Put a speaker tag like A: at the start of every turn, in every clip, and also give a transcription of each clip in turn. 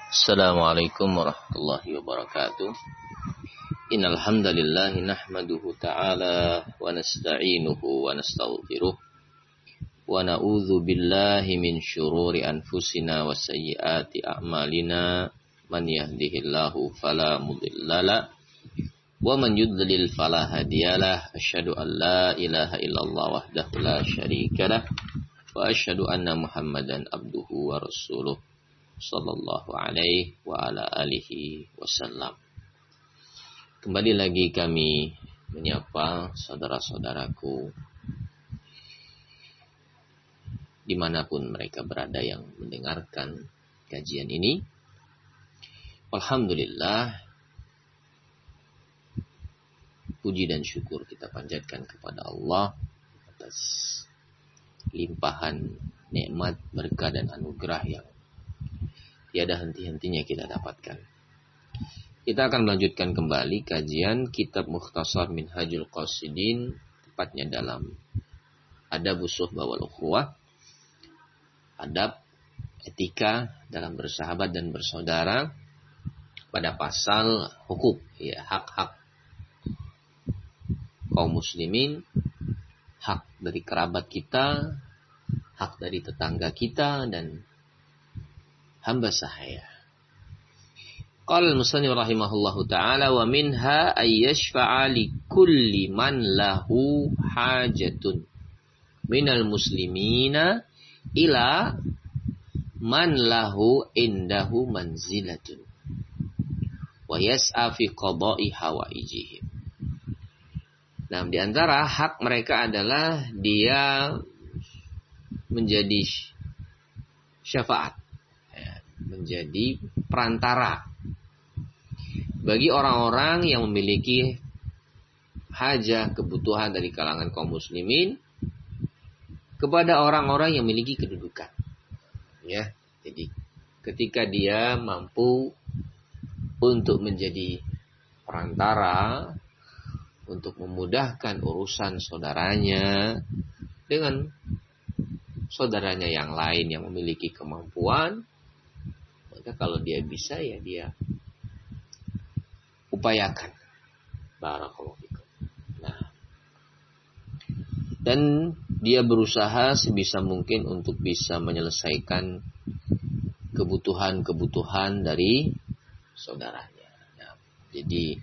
A: Assalamualaikum warahmatullahi wabarakatuh. Innal hamdalillah nahmaduhu ta'ala wa nasta'inuhu wa nastaghfiruh wa na'udzu billahi min syururi anfusina wa sayyiati a'malina. Man yahdihillahu fala mudhillalah wa man yudlil fala hadiyalah. Asyhadu an la ilaha illallah wahdahu la syarikalah wa asyhadu anna Muhammadan abduhu wa rasuluh sallallahu alaihi wa ala alihi wasallam. Kembali lagi kami menyapa saudara-saudaraku dimanapun mereka berada yang mendengarkan kajian ini. Alhamdulillah, puji dan syukur kita panjatkan kepada Allah atas limpahan nikmat, berkah dan anugerah yang tiada henti-hentinya kita dapatkan. Kita akan melanjutkan kembali kajian kitab Mukhtasar Minhajul Qasidin, tepatnya dalam Adabus Suhbah wal Ukhuwah, adab etika dalam bersahabat dan bersaudara, pada pasal hukuk, ya, hak-hak kaum muslimin, hak dari kerabat kita, hak dari tetangga kita dan hamba sahaya. Qala al-musannif rahimahullahu ta'ala wa minha ay yashfa'a li kulli man lahu hajatun minal muslimina ila man lahu indahu manzilatun wa yas'a fi qada'i hawaijihim. Nah, di antara hak mereka adalah dia menjadi syafaat, menjadi perantara bagi orang-orang yang memiliki hajah, kebutuhan dari kalangan kaum muslimin kepada orang-orang yang memiliki kedudukan. Ya, jadi ketika dia mampu untuk menjadi perantara untuk memudahkan urusan saudaranya dengan saudaranya yang lain yang memiliki kemampuan, maka kalau dia bisa, ya dia upayakan. Barakallahu fikum. Nah, dan dia berusaha sebisa mungkin untuk bisa menyelesaikan kebutuhan-kebutuhan dari saudaranya. Nah, jadi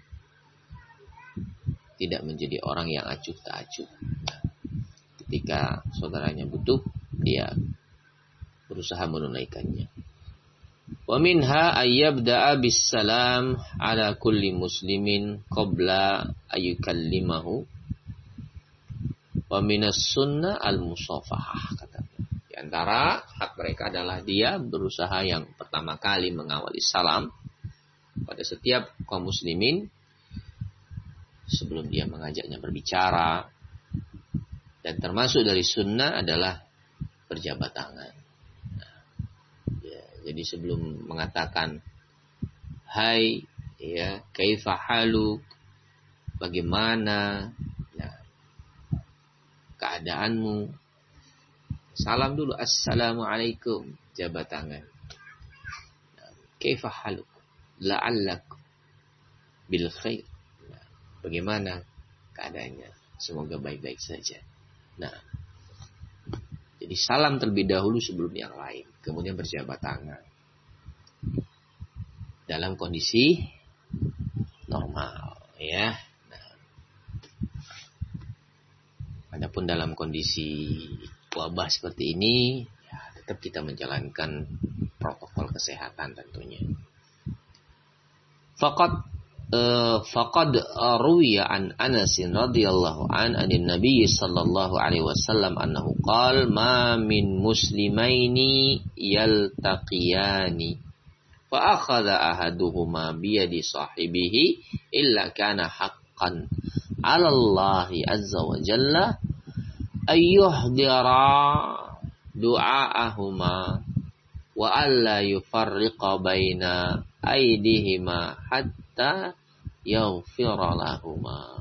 A: tidak menjadi orang yang acuh tak acuh. Nah, ketika saudaranya butuh, dia berusaha menunaikannya. Wa minha ayyabda'a bis-salam ala kulli muslimin qabla ayyukallimahu wa minas sunnah al-musafahah, katanya. Di antara hak mereka adalah dia berusaha yang pertama kali mengawali salam pada setiap kaum muslimin sebelum dia mengajaknya berbicara, dan termasuk dari sunnah adalah berjabat tangan. Jadi sebelum mengatakan hai, ya, kaifa haluk, bagaimana, ya, keadaanmu, salam dulu, assalamualaikum, jabat tangan. Kaifa haluk, la'allak bil khair, bagaimana keadaannya, semoga baik-baik saja. Nah, jadi salam terlebih dahulu sebelum yang lain, kemudian berjabat tangan. Dalam kondisi normal, ya. Nah, adapun dalam kondisi wabah seperti ini, ya, tetap kita menjalankan protokol kesehatan tentunya. Faqad ruwiya an Anas radhiyallahu anin Nabi sallallahu alaihi wasallam annahu qala ma min muslimaini yaltaqiyani fa akhadha ahaduhuma bi yadi sahibihi illa kana haqqan 'ala Allah azza wa jalla ayyuhdira du'aahuma wa alla yufarriqa baina aydihima hatta yaghfira lahuma.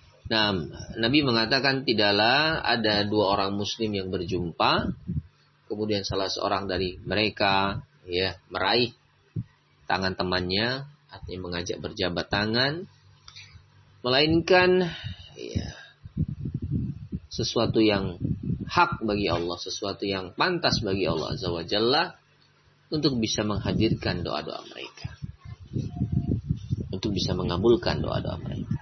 A: Nah, Nabi mengatakan tidaklah ada dua orang muslim yang berjumpa kemudian salah seorang dari mereka ya meraih tangan temannya, artinya mengajak berjabat tangan, melainkan ya sesuatu yang hak bagi Allah, sesuatu yang pantas bagi Allah Azza wa Jalla untuk bisa menghadirkan doa-doa mereka, untuk bisa mengabulkan doa-doa mereka.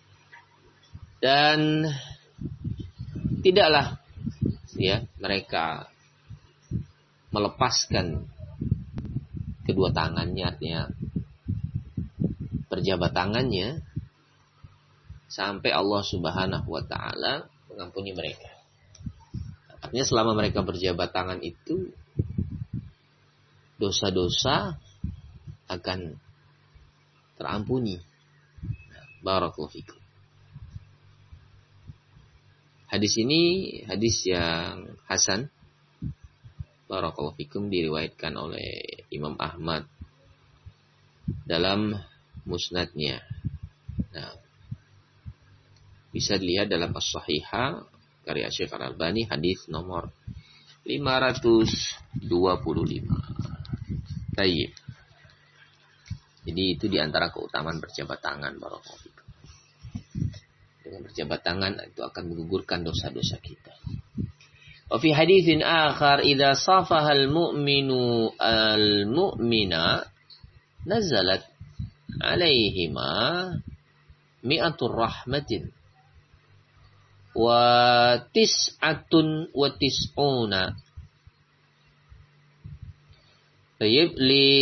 A: Dan tidaklah ya mereka melepaskan kedua tangannya, artinya berjabat tangannya sampai Allah Subhanahu wa taala mengampuni mereka. Artinya selama mereka berjabat tangan itu dosa-dosa akan terampuni. Barakallahu fikum. Hadis ini hadis yang hasan. Barakallahu fikum, diriwayatkan oleh Imam Ahmad dalam musnadnya. Nah, bisa dilihat dalam As-Sahihah karya Syekh Al-Albani hadis nomor 525. Baik. Jadi itu diantara keutamaan berjabat tangan, barakallahu fikum. Dengan berjabat tangan itu akan menggugurkan dosa-dosa kita. Wa fi haditsin akhar idza safaha al-mu'minu al-mu'mina nazalat alaihima mi'atur rahmatin wa tis'atun wa tis'una. Tayyib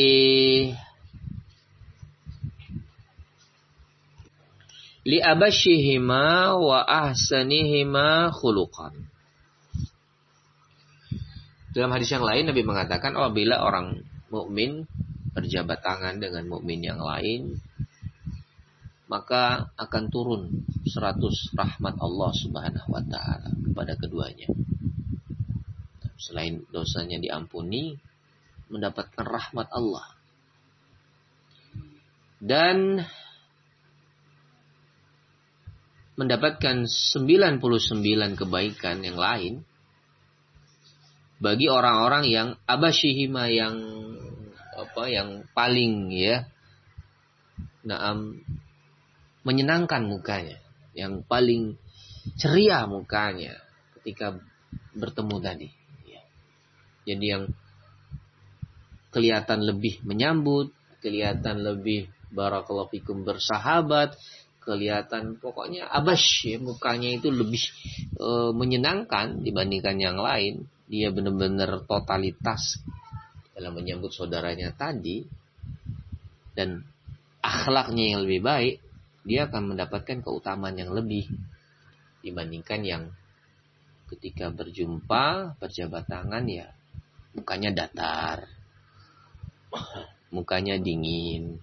A: li abashihima wa ahsanihima khuluqan. Dalam hadis yang lain Nabi mengatakan apabila orang mukmin berjabat tangan dengan mukmin yang lain, maka akan turun 100 rahmat Allah Subhanahu wa taala kepada keduanya. Selain dosanya diampuni, mendapatkan rahmat Allah. Dan mendapatkan 99 kebaikan yang lain bagi orang-orang yang abasyihima, yang paling menyenangkan mukanya, yang paling ceria mukanya ketika bertemu tadi. Jadi yang kelihatan lebih menyambut, kelihatan lebih barakallahu fikum bersahabat, kelihatan pokoknya abasy, mukanya itu lebih menyenangkan dibandingkan yang lain. Dia benar-benar totalitas dalam menyambut saudaranya tadi, dan akhlaknya yang lebih baik, dia akan mendapatkan keutamaan yang lebih dibandingkan yang ketika berjumpa berjabat tangan ya mukanya datar, mukanya dingin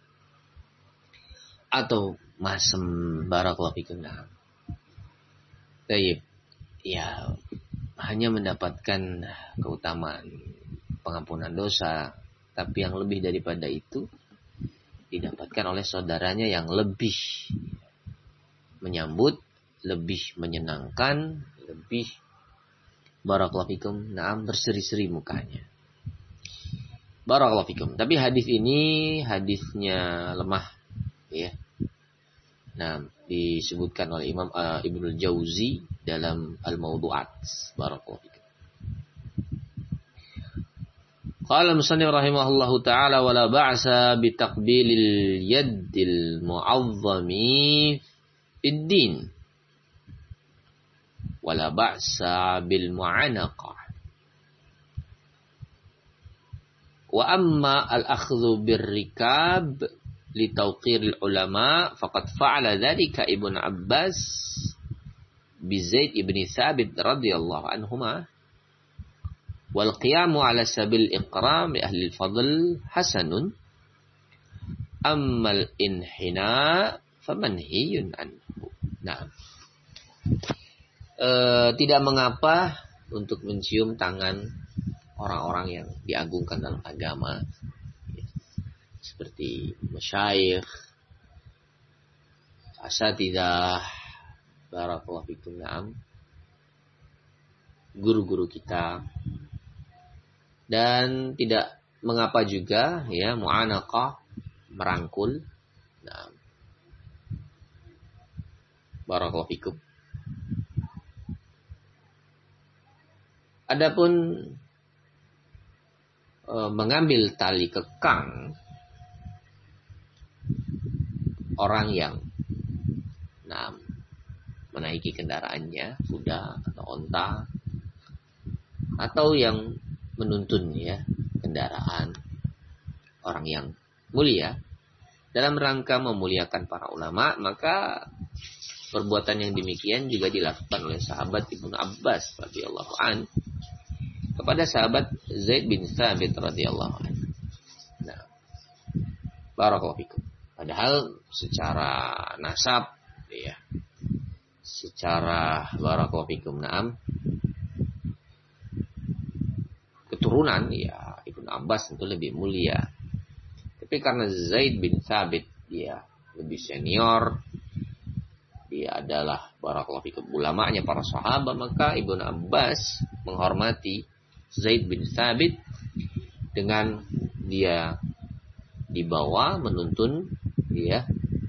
A: atau masem, barakallahu fikum. Baik, ya hanya mendapatkan keutamaan pengampunan dosa, tapi yang lebih daripada itu didapatkan oleh saudaranya yang lebih menyambut, lebih menyenangkan, lebih barakallahu fikum, berseri-seri mukanya. Barakallahu fikum. Tapi hadis ini hadisnya lemah, ya. Nah, disebutkan oleh Imam Ibnul Jauzi dalam Al-Mawdu'at. Barakallahu fikum. Qala al-musannif rahimahullahu ta'ala wala ba'sa bi taqbilil yaddil mu'azzami fid din. Wala ba'sa bil mu'anaqah. Wa amma al-akhdhu bir rikab li tawqiril ulama faqad fa'ala dhalika Ibnu Abbas bi Zaid ibn Thabit radhiyallahu anhuma. Wal qiyamu ala sabil iqram li ahli al-fadl hasanun. Ammal inhina famanhiyun anhu. Nah, tidak mengapa untuk mencium tangan orang-orang yang diagungkan dalam agama, seperti masyayikh, asatidzah, barakallahu fikum, guru-guru kita, Dan tidak mengapa juga ya mu'anaqah, merangkul. Nah, barakallahu fikum. Adapun mengambil tali kekang orang yang menaiki kendaraannya, kuda atau onta, atau yang menuntun ya kendaraan orang yang mulia dalam rangka memuliakan para ulama, maka perbuatan yang demikian juga dilakukan oleh sahabat Ibnu Abbas radhiyallahu an kepada sahabat Zaid bin Thabit radhiyallahu an. Nah, barakallahu fikum. Padahal secara nasab ya, secara barakallahu fikum keturunan ya Ibnu Abbas tentu lebih mulia. Tapi karena Zaid bin Thabit dia lebih senior, dia adalah barakallahu fikum ulamanya para sahabat, maka Ibnu Abbas menghormati Zaid bin Thabit dengan dia dibawa menuntun dia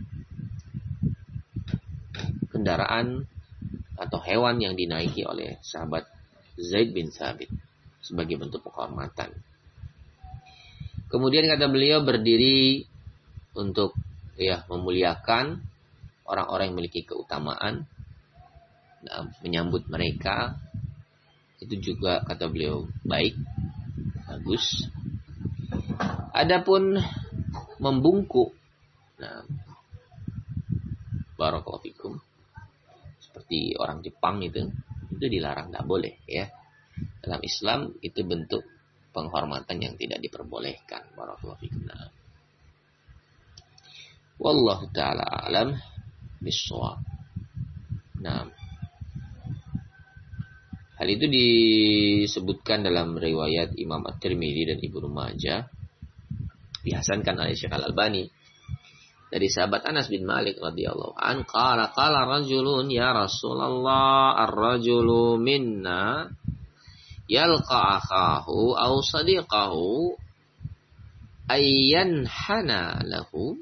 A: kendaraan atau hewan yang dinaiki oleh sahabat Zaid bin Thabit sebagai bentuk penghormatan. Kemudian kata beliau berdiri untuk ya memuliakan orang-orang yang memiliki keutamaan, menyambut mereka. Itu juga kata beliau baik, bagus. Adapun membungkuk, barakallahu fikum, seperti orang Jepang itu dilarang, tidak boleh ya. Dalam Islam itu bentuk penghormatan yang tidak diperbolehkan. Barakallahu fikum. Wallahu ta'ala alam bis-shawab. Hal itu disebutkan dalam riwayat Imam At-Tirmidzi dan Ibnu Majah, dihasankan oleh Syekh Al-Albani dari sahabat Anas bin Malik radhiyallahu an, qala rajulun ya Rasulullah, ar-rajulu minna yalqa akhahu aw sadiqahu ayyan hana lahu.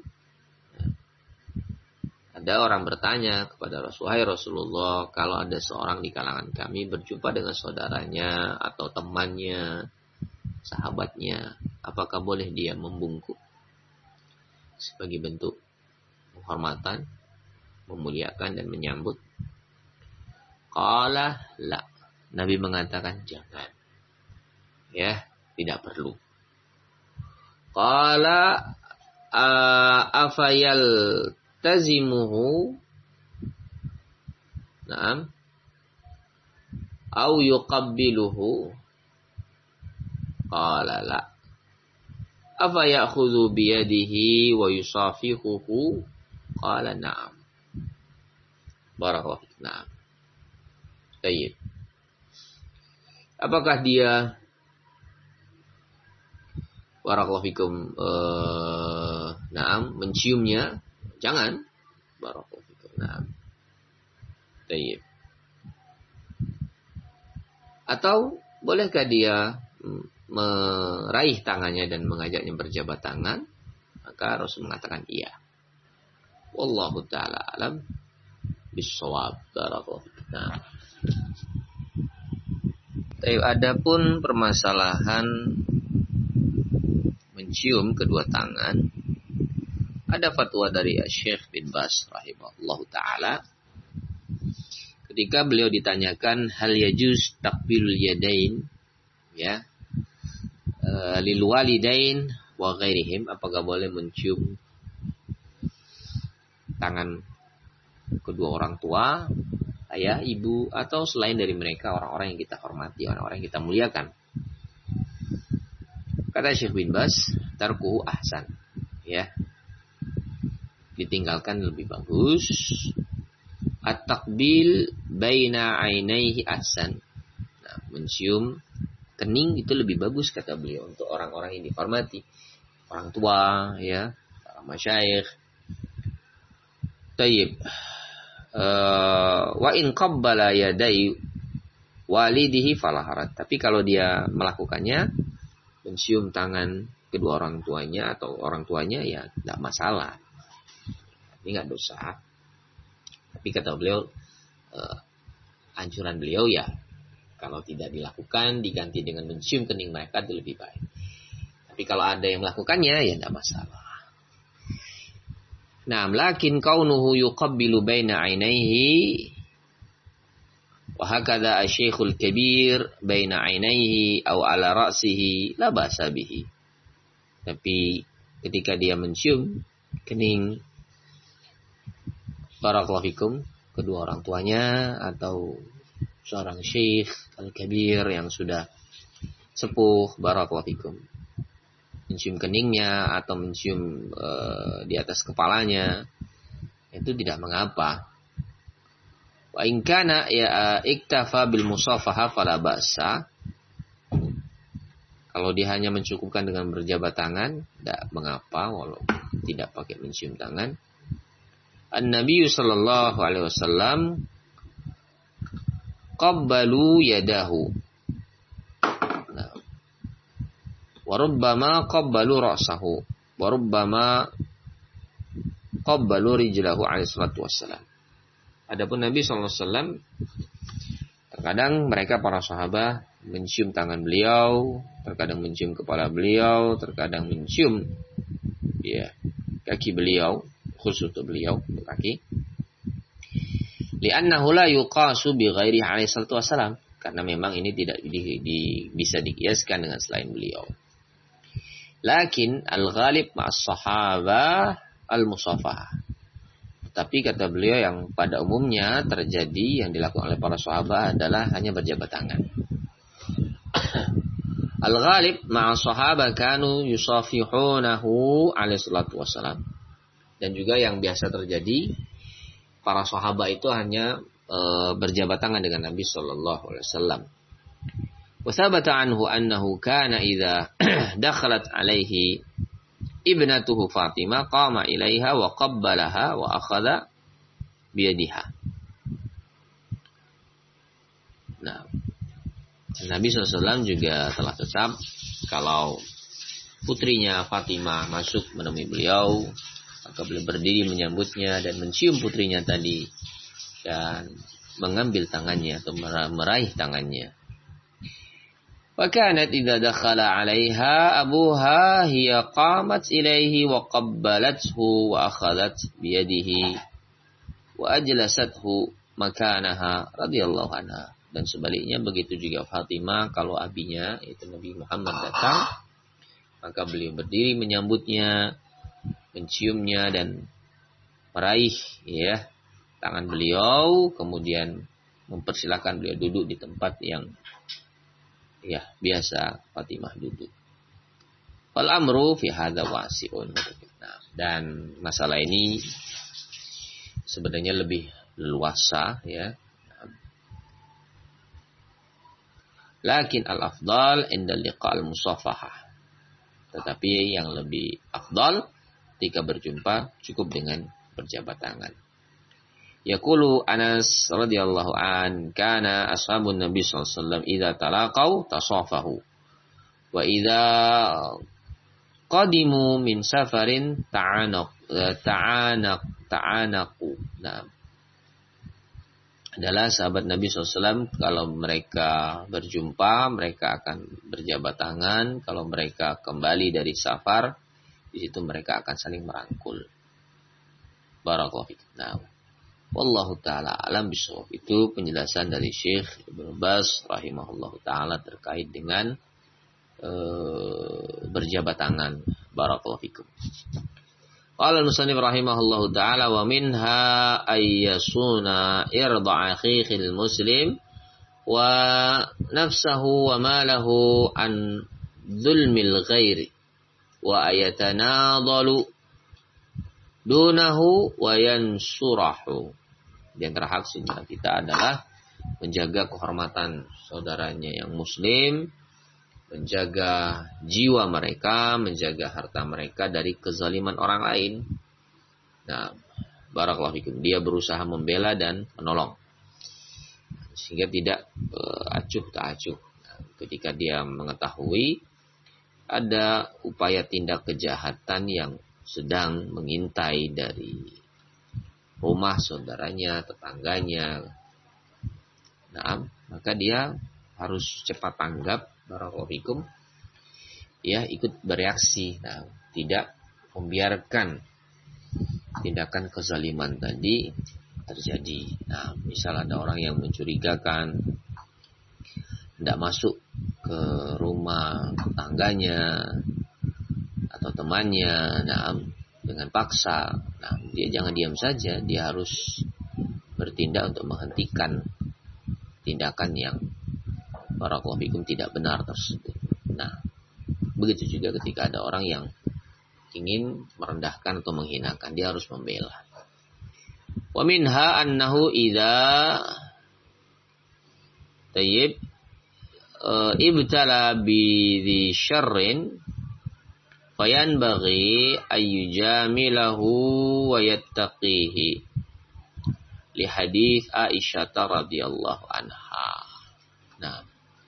A: Ada orang bertanya kepada Rasulullah, kalau ada seorang di kalangan kami berjumpa dengan saudaranya atau temannya, sahabatnya, apakah boleh dia membungkuk sebagai bentuk penghormatan, memuliakan dan menyambut? Qala la. Nabi mengatakan jangan. Ya, tidak perlu. Qala afayal tazimuhu au yuqabbiluhu. Qala la. Afa ya'khudhu biyadihi wa yusafihuhu? Qala na'am. Barakallahu fiik. Na'am. Baik. Apakah dia barakallahu fikum na'am menciumnya? Jangan. Barakallahu fikum. Na'am. Baik. Atau bolehkah dia meraih tangannya dan mengajaknya berjabat tangan? Maka Rasul mengatakan iya. Wallahu ta'ala alam bis-shawab. Barakallahu fikum. Nah. Adapun permasalahan mencium kedua tangan, ada fatwa dari Syekh bin Baz rahimahullahu taala ketika beliau ditanyakan hal yajuz takbilul yadain ya lil walidain wa ghairihim, apakah boleh mencium tangan kedua orang tua, ayah, ibu, atau selain dari mereka orang-orang yang kita hormati, orang-orang yang kita muliakan. Kata Syekh bin Baz, tarkuhu ahsan, ya, ditinggalkan lebih bagus. At-taqbil baina ainaihi ahsan. Nah, mencium kening itu lebih bagus kata beliau untuk orang-orang yang dihormati, orang tua, ya, para masyayikh. Tayyib. Wa in qabbala yadai walidihi fala haraj. Tapi kalau dia melakukannya mencium tangan kedua orang tuanya atau orang tuanya, ya tidak masalah. Ini nggak dosa. Tapi kata beliau, anjuran beliau ya, kalau tidak dilakukan diganti dengan mencium kening mereka itu lebih baik. Tapi kalau ada yang melakukannya ya tidak masalah. Nah, lakin kaunuhu yuqabbilu baina ainaihi wa hakadha asy-syaikhul kabir baina ainaihi aw ala ra'sihi la ba'sa bihi. Tapi ketika dia mencium kening barakallahu fikum kedua orang tuanya atau seorang syekh al-kabir yang sudah sepuh, barakallahu fikum, mencium keningnya atau mencium di atas kepalanya, itu tidak mengapa. Wa in kana ya iktafa bil musafaha fala ba'sa. Kalau dia hanya mencukupkan dengan berjabat tangan, tidak mengapa walau tidak pakai mencium tangan. An-Nabi sallallahu alaihi wasallam qabbalu yadahu. Nah, warubbama qabbalu ra'sahu, warubbama qabbalu rijlahu alaihi salatu wassalam. Adapun Nabi sallallahu alaihi wasallam, terkadang mereka para sahabat mencium tangan beliau, terkadang mencium kepala beliau, terkadang mencium ya kaki beliau, khusus untuk beliau, untuk kaki. Li'annahu la yuqasu bi ghairi alaihi salatu wassalam, karena memang ini tidak bisa dikiaskan dengan selain beliau. Lakin al-ghalib ma'as sahabah al-musafahah. Tapi kata beliau yang pada umumnya terjadi yang dilakukan oleh para sahabat adalah hanya berjabat tangan. Al-ghalib ma'as sahabah kanu yusafihunahu alaihi salatu wassalam. Dan juga yang biasa terjadi, para sahabat itu hanya berjabat tangan dengan Nabi sallallahu alaihi wasallam. Wa thabata anhu annahu kana idza dakhalat alaihi ibnatuhu Fatimah qama ilaiha wa qabbalaha wa akhadha biyadiha. Nah, Nabi SAW juga telah tetap kalau putrinya Fatimah masuk menemui beliau, maka beliau berdiri menyambutnya dan mencium putrinya tadi dan mengambil tangannya atau meraih tangannya. Wa kanat idza dakhala 'alaiha abuha hiya qamat ilaihi wa qabbalathu wa akhadhat bi yadihi wa ajlasathu makanaha radhiyallahu anha. Dan sebaliknya begitu juga Fatimah, kalau abinya yaitu Nabi Muhammad datang, maka beliau berdiri menyambutnya, menciumnya dan meraih ya tangan beliau, kemudian mempersilahkan beliau duduk di tempat yang ya biasa Fatimah duduk. Fal amru fi hadza wasi'un. Nah, dan masalah ini sebenarnya lebih luasa ya. Lakin al-afdal inda liqa al-musafahah. Tetapi yang lebih afdal ketika berjumpa cukup dengan berjabat tangan. Yaqulu Anas radhiyallahu an, kana ashabun Nabi sallallahu alaihi wasallam idza talaqau tasafahu wa idza qadimu min safarin ta'anaqu. Nah, adalah sahabat Nabi SAW kalau mereka berjumpa mereka akan berjabat tangan, kalau mereka kembali dari safar di situ mereka akan saling merangkul. Barakallahu fiik. Nah, wallahu taala alam bisawab. Itu penjelasan dari Syekh Ibnu Baz rahimahullahu taala terkait dengan berjabat tangan. Barakallahu fiikum. Qala al-musannif rahimahullahu ta'ala wa minha ayyasuna irda' akhihil muslim wa nafsahu wa malahu an zulmil ghairi wa ayatanadalu dunahu wa yansurahu. Di antara hak saudara kita adalah menjaga kehormatan saudaranya yang muslim, menjaga jiwa mereka, menjaga harta mereka dari kezaliman orang lain. Nah, barakallahu fikum, dia berusaha membela dan menolong sehingga tidak acuh tak acuh. Nah, ketika dia mengetahui ada upaya tindak kejahatan yang sedang mengintai dari rumah saudaranya, tetangganya. Nah, maka dia harus cepat tanggap, barakallahu fikum, ya, ikut bereaksi. Nah, tidak membiarkan tindakan kezaliman tadi terjadi. Nah, misal ada orang yang mencurigakan, tidak masuk ke rumah tetangganya atau temannya, nah, dengan paksa. Nah, dia jangan diam saja, dia harus bertindak untuk menghentikan tindakan yang barakallahu fikum tidak benar tersebut. Nah, begitu juga ketika ada orang yang ingin merendahkan atau menghinakan, dia harus membela. Wa minha annahu idza tayyib ibtala bi dhi syarrin fayanbaghi ayyujamilahu wa yattaqihi li hadits Aisyah radhiyallahu anha. Nah,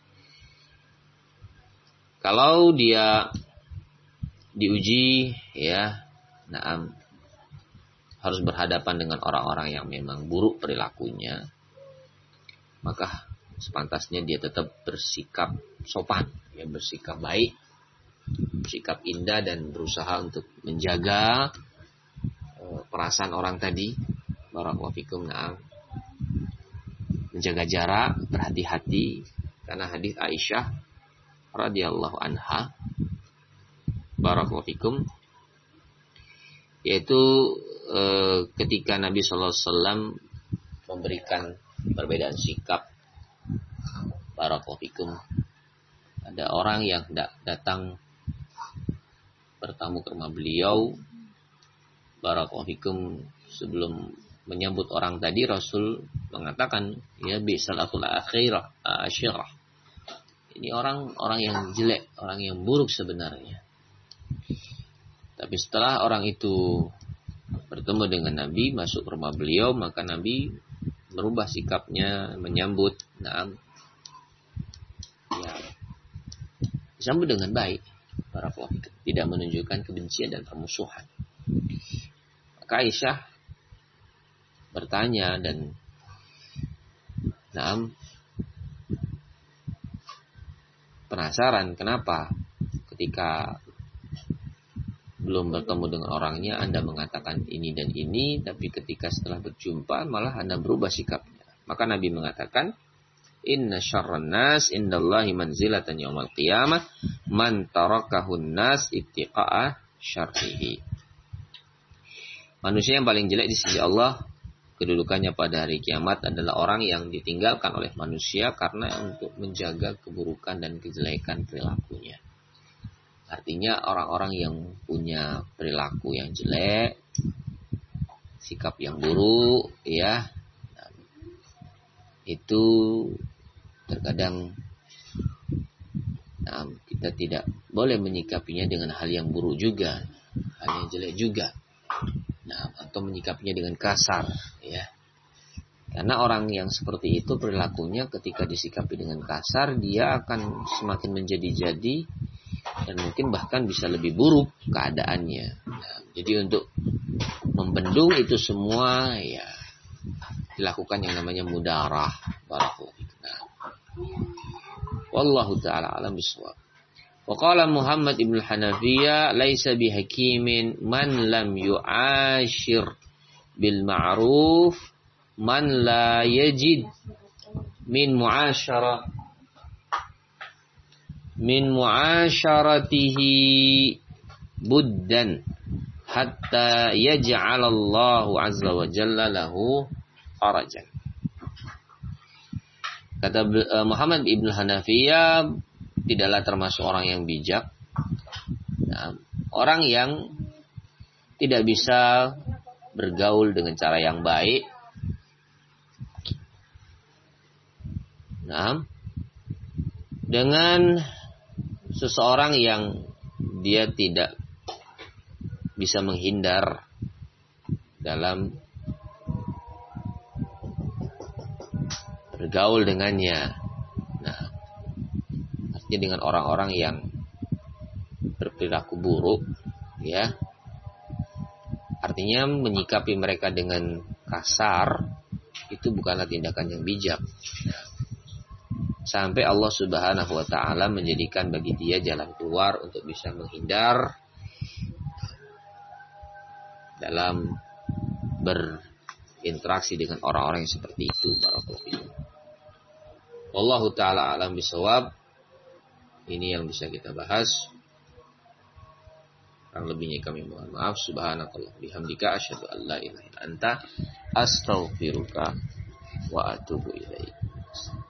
A: kalau dia diuji, ya, nah, harus berhadapan dengan orang-orang yang memang buruk perilakunya, maka sepantasnya dia tetap bersikap sopan, ya, bersikap baik, bersikap indah, dan berusaha untuk menjaga perasaan orang tadi, barakallahu fikum, nah, menjaga jarak, berhati-hati, karena hadis Aisyah radhiyallahu anha, barakallahu fikum, yaitu ketika Nabi sallallahu alaihi wasallam memberikan perbedaan sikap, barakallahu fikum, ada orang yang datang bertamu ke rumah beliau, barakallahu fikum, sebelum menyambut orang tadi Rasul mengatakan, ya, bi'sal akhul asyirah, ini orang yang jelek, orang yang buruk sebenarnya. Tapi setelah orang itu bertemu dengan Nabi, masuk ke rumah beliau, maka Nabi merubah sikapnya, menyambut, nah, ya, disambut dengan baik, barakallahu fikum, tidak menunjukkan kebencian dan permusuhan. Maka Aisyah bertanya dan nah, penasaran, kenapa ketika belum bertemu dengan orangnya Anda mengatakan ini dan ini, tapi ketika setelah berjumpa malah Anda berubah sikapnya. Maka Nabi mengatakan, inna syarran nas indallahi manzilatan yaumal qiyamah man tarakahun nas ittiqa'a syarrihi. Manusia yang paling jelek di sisi Allah kedudukannya pada hari kiamat adalah orang yang ditinggalkan oleh manusia karena untuk menjaga keburukan dan kejelekan perilakunya. Artinya orang-orang yang punya perilaku yang jelek, sikap yang buruk, ya, itu terkadang kita tidak boleh menyikapinya dengan hal yang buruk juga, hal yang jelek juga, atau menyikapinya dengan kasar, ya. Karena orang yang seperti itu perilakunya ketika disikapi dengan kasar, dia akan semakin menjadi-jadi dan mungkin bahkan bisa lebih buruk keadaannya. Nah, jadi untuk membendung itu semua, ya, dilakukan yang namanya mudarah, barakallahu fikum. Wallahu ta'ala alam bisawab. Wa qala Muhammad ibn al-Hanafiyah, laisa bihakimin man lam yu'ashir bil ma'ruf man la yajid min mu'asharatihi buddan hatta yaj'alallahu azza wa jalla lahu farajan. Kata Muhammad ibn Hanafiyah, tidaklah termasuk orang yang bijak, orang yang tidak bisa bergaul dengan cara yang baik, dengan seseorang yang dia tidak bisa menghindar dalam bergaul dengannya. Artinya dengan orang-orang yang berperilaku buruk, ya. Artinya menyikapi mereka dengan kasar itu bukanlah tindakan yang bijak. Sampai Allah Subhanahu wa taala menjadikan bagi dia jalan keluar untuk bisa menghindar dalam berinteraksi dengan orang-orang yang seperti itu. Barakallahu fikum. Wallahu taala alam bisawab. Ini yang bisa kita bahas. Kurang lebihnya kami mohon maaf. Subhanakallah bihamdika asyhadu an la ilaha illa anta astaghfiruka wa atubu ilaik.